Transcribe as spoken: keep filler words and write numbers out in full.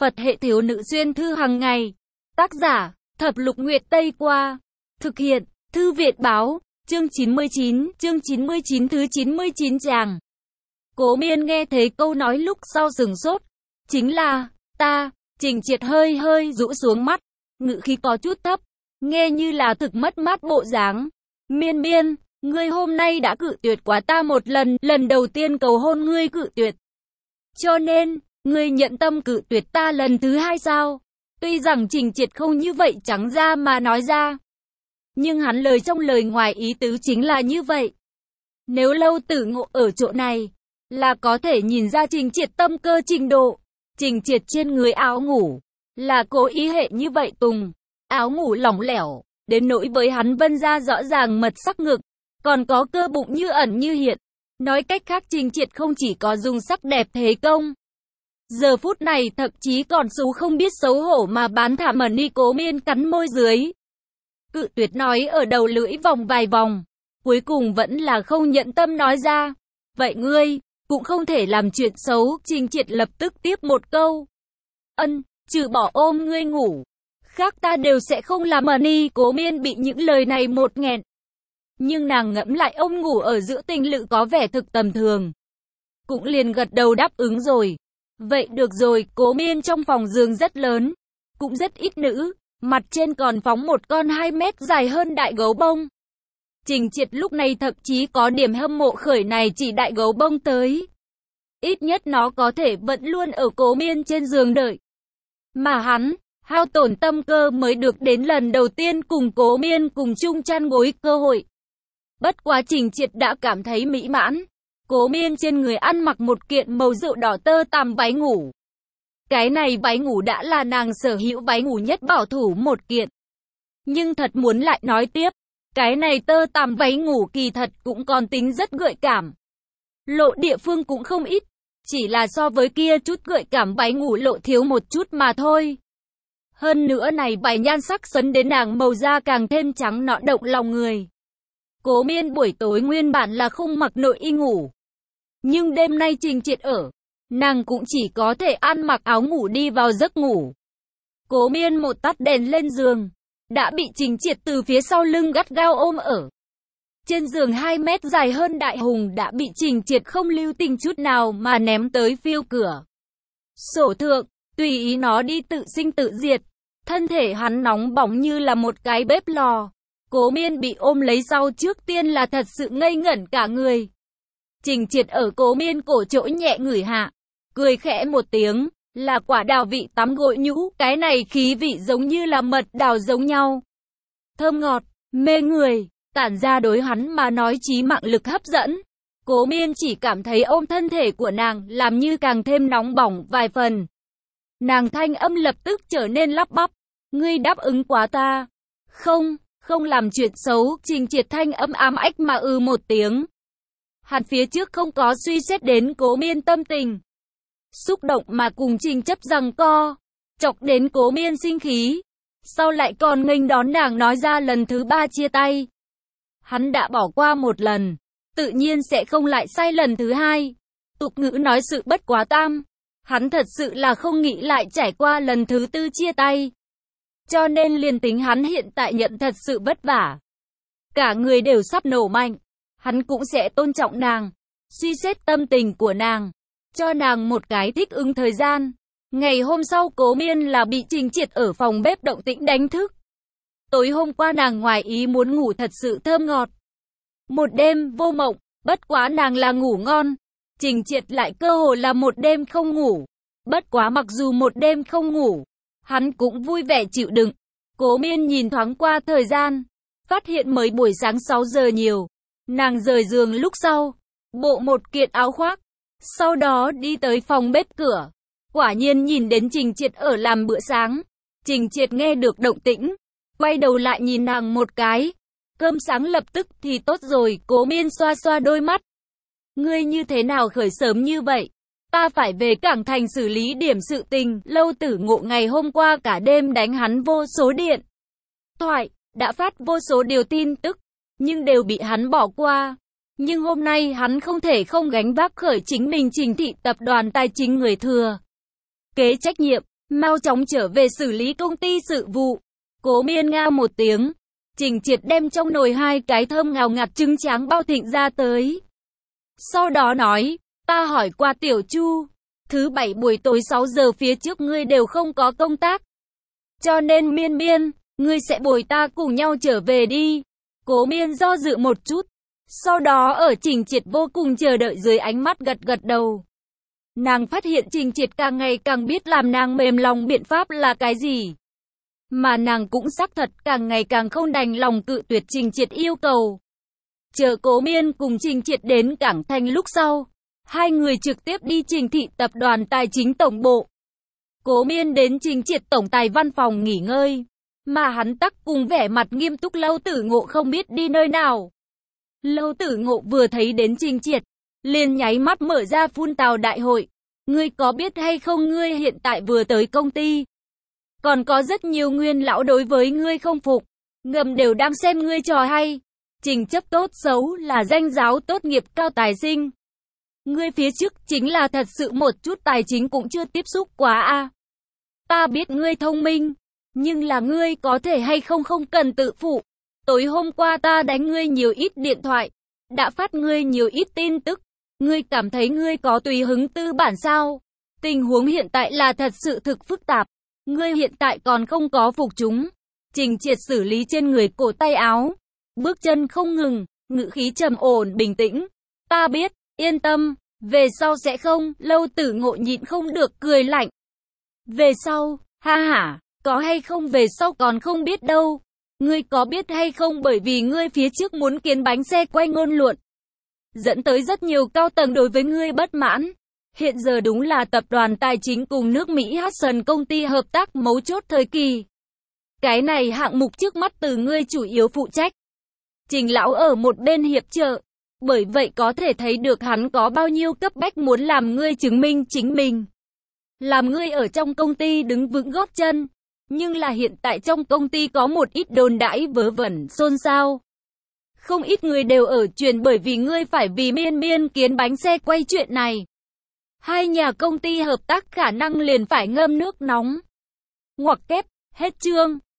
Phật hệ thiếu nữ xuyên thư hàng ngày. Tác giả, Thập Lục Nguyệt Tây Qua. Thực hiện, Thư Viện Báo. Chương chín mươi chín, chương chín mươi chín thứ chín mươi chín tràng. Cố Miên nghe thấy câu nói lúc sau sừng sốt. Chính là, ta, Trình Triệt hơi hơi rũ xuống mắt. Ngữ khí có chút thấp, nghe như là thực mất mát bộ dáng. Miên Miên, ngươi hôm nay đã cự tuyệt quá ta một lần, lần đầu tiên cầu hôn ngươi cự tuyệt. Cho nên, ngươi nhận tâm cự tuyệt ta lần thứ hai sao? Tuy rằng Trình Triệt không như vậy trắng ra mà nói ra, nhưng hắn lời trong lời ngoài ý tứ chính là như vậy. Nếu Lâu Tử Ngộ ở chỗ này, là có thể nhìn ra Trình Triệt tâm cơ trình độ. Trình Triệt trên người áo ngủ, là cố ý hệ như vậy tùng. Áo ngủ lỏng lẻo, đến nỗi với hắn vân ra rõ ràng mật sắc ngực, còn có cơ bụng như ẩn như hiện. Nói cách khác Trình Triệt không chỉ có dùng sắc đẹp thế công. Giờ phút này thậm chí còn xú không biết xấu hổ mà bán thảm ẩn đi. Cố Miên cắn môi dưới. Cự tuyệt nói ở đầu lưỡi vòng vài vòng. Cuối cùng vẫn là không nhận tâm nói ra. Vậy ngươi, cũng không thể làm chuyện xấu. Trình Triệt lập tức tiếp một câu. Ân, trừ bỏ ôm ngươi ngủ, khác ta đều sẽ không làm ẩn đi. Cố Miên bị những lời này một nghẹn. Nhưng nàng ngẫm lại ông ngủ ở giữa tình lự có vẻ thực tầm thường. Cũng liền gật đầu đáp ứng rồi. Vậy được rồi, Cố Miên trong phòng giường rất lớn, cũng rất ít nữ, mặt trên còn phóng một con hai mét dài hơn đại gấu bông. Trình Triệt lúc này thậm chí có điểm hâm mộ khởi này chỉ đại gấu bông tới. Ít nhất nó có thể vẫn luôn ở Cố Miên trên giường đợi. Mà hắn, hao tổn tâm cơ mới được đến lần đầu tiên cùng Cố Miên cùng chung chăn gối cơ hội. Bất quá Trình Triệt đã cảm thấy mỹ mãn. Cố Miên trên người ăn mặc một kiện màu rượu đỏ tơ tằm váy ngủ. Cái này váy ngủ đã là nàng sở hữu váy ngủ nhất bảo thủ một kiện. Nhưng thật muốn lại nói tiếp, cái này tơ tằm váy ngủ kỳ thật cũng còn tính rất gợi cảm. Lộ địa phương cũng không ít, chỉ là so với kia chút gợi cảm váy ngủ lộ thiếu một chút mà thôi. Hơn nữa này váy nhan sắc sấn đến nàng màu da càng thêm trắng nõn động lòng người. Cố Miên buổi tối nguyên bản là không mặc nội y ngủ. Nhưng đêm nay Trình Triệt ở, nàng cũng chỉ có thể ăn mặc áo ngủ đi vào giấc ngủ. Cố Miên một tắt đèn lên giường, đã bị Trình Triệt từ phía sau lưng gắt gao ôm ở. Trên giường hai mét dài hơn đại hùng đã bị Trình Triệt không lưu tình chút nào mà ném tới phiêu cửa sổ thượng, tùy ý nó đi tự sinh tự diệt. Thân thể hắn nóng bỏng như là một cái bếp lò. Cố Miên bị ôm lấy sau trước tiên là thật sự ngây ngẩn cả người. Trình Triệt ở Cố Miên cổ chỗ nhẹ ngửi hạ, cười khẽ một tiếng, là quả đào vị tắm gội nhũ, cái này khí vị giống như là mật đào giống nhau. Thơm ngọt, mê người, tản ra đối hắn mà nói chí mạng lực hấp dẫn. Cố Miên chỉ cảm thấy ôm thân thể của nàng làm như càng thêm nóng bỏng vài phần. Nàng thanh âm lập tức trở nên lắp bắp, ngươi đáp ứng quá ta. Không, không làm chuyện xấu. Trình Triệt thanh âm ám ách mà ư một tiếng. Hắn phía trước không có suy xét đến Cố Miên tâm tình, xúc động mà cùng Trình chấp rằng co, chọc đến Cố Miên sinh khí. Sau lại còn nghênh đón nàng nói ra lần thứ ba chia tay. Hắn đã bỏ qua một lần, tự nhiên sẽ không lại sai lần thứ hai. Tục ngữ nói sự bất quá tam. Hắn thật sự là không nghĩ lại trải qua lần thứ tư chia tay. Cho nên liền tính hắn hiện tại nhận thật sự vất vả, cả người đều sắp nổ mạnh, hắn cũng sẽ tôn trọng nàng, suy xét tâm tình của nàng, cho nàng một cái thích ứng thời gian. Ngày hôm sau Cố Miên là bị Trình Triệt ở phòng bếp động tĩnh đánh thức. Tối hôm qua nàng ngoài ý muốn ngủ thật sự thơm ngọt. Một đêm vô mộng, bất quá nàng là ngủ ngon. Trình Triệt lại cơ hồ là một đêm không ngủ. Bất quá mặc dù một đêm không ngủ, hắn cũng vui vẻ chịu đựng. Cố Miên nhìn thoáng qua thời gian, phát hiện mới buổi sáng sáu giờ nhiều. Nàng rời giường lúc sau, bộ một kiện áo khoác, sau đó đi tới phòng bếp cửa. Quả nhiên nhìn đến Trình Triệt ở làm bữa sáng. Trình Triệt nghe được động tĩnh, quay đầu lại nhìn nàng một cái. Cơm sáng lập tức thì tốt rồi. Cố Miên xoa xoa đôi mắt. Ngươi như thế nào khởi sớm như vậy? Ta phải về Cảng Thành xử lý điểm sự tình. Lâu Tử Ngộ ngày hôm qua cả đêm đánh hắn vô số điện thoại, đã phát vô số điều tin tức, nhưng đều bị hắn bỏ qua. Nhưng hôm nay hắn không thể không gánh vác khởi chính mình Trình thị tập đoàn tài chính người thừa kế trách nhiệm. mau chóng trở về xử lý công ty sự vụ. Cố Miên ngao một tiếng. Trình Triệt đem trong nồi hai cái thơm ngào ngạt trứng tráng bao thịnh ra tới. Sau đó nói, ta hỏi qua Tiểu Chu, thứ bảy buổi tối sáu giờ phía trước ngươi đều không có công tác. Cho nên Miên Miên, ngươi sẽ bồi ta cùng nhau trở về đi. Cố Miên do dự một chút. Sau đó ở Trình Triệt vô cùng chờ đợi dưới ánh mắt gật gật đầu. Nàng phát hiện Trình Triệt càng ngày càng biết làm nàng mềm lòng biện pháp là cái gì. Mà nàng cũng xác thật càng ngày càng không đành lòng cự tuyệt Trình Triệt yêu cầu. Chờ Cố Miên cùng Trình Triệt đến Cảng Thành lúc sau, hai người trực tiếp đi Trình thị tập đoàn tài chính tổng bộ. Cố Miên đến Trình Triệt tổng tài văn phòng nghỉ ngơi, mà hắn tắc cùng vẻ mặt nghiêm túc Lâu Tử Ngộ không biết đi nơi nào. Lâu Tử Ngộ vừa thấy đến Trình Triệt, liền nháy mắt mở ra phun tào đại hội. Ngươi có biết hay không ngươi hiện tại vừa tới công ty? Còn có rất nhiều nguyên lão đối với ngươi không phục, ngầm đều đang xem ngươi trò hay. Trình chấp tốt xấu là danh giáo tốt nghiệp cao tài sinh. Ngươi phía trước chính là thật sự một chút tài chính cũng chưa tiếp xúc quá a. À. Ta biết ngươi thông minh, nhưng là ngươi có thể hay không không cần tự phụ. Tối hôm qua ta đánh ngươi nhiều ít điện thoại, đã phát ngươi nhiều ít tin tức. Ngươi cảm thấy ngươi có tùy hứng tư bản sao? Tình huống hiện tại là thật sự thực phức tạp. Ngươi hiện tại còn không có phục chúng. Trình Triệt xử lý trên người cổ tay áo. Bước chân không ngừng, ngữ khí trầm ổn bình tĩnh. Ta biết, yên tâm, về sau sẽ không. Lâu Tử Ngộ nhịn không được cười lạnh. Về sau, ha hả, có hay không về sau còn không biết đâu. Ngươi có biết hay không bởi vì ngươi phía trước muốn kiến bánh xe quay ngôn luận, dẫn tới rất nhiều cao tầng đối với ngươi bất mãn. Hiện giờ đúng là tập đoàn tài chính cùng nước Mỹ Hudson công ty hợp tác mấu chốt thời kỳ. Cái này hạng mục trước mắt từ ngươi chủ yếu phụ trách. Trình lão ở một bên hiệp trợ, bởi vậy có thể thấy được hắn có bao nhiêu cấp bách muốn làm ngươi chứng minh chính mình. Làm ngươi ở trong công ty đứng vững gót chân. Nhưng là hiện tại trong công ty có một ít đồn đãi vớ vẩn xôn xao. Không ít người đều ở truyền bởi vì ngươi phải vì Miên Miên kiến bánh xe quay chuyện này. Hai nhà công ty hợp tác khả năng liền phải ngâm nước nóng. Ngoặc kép, hết chương.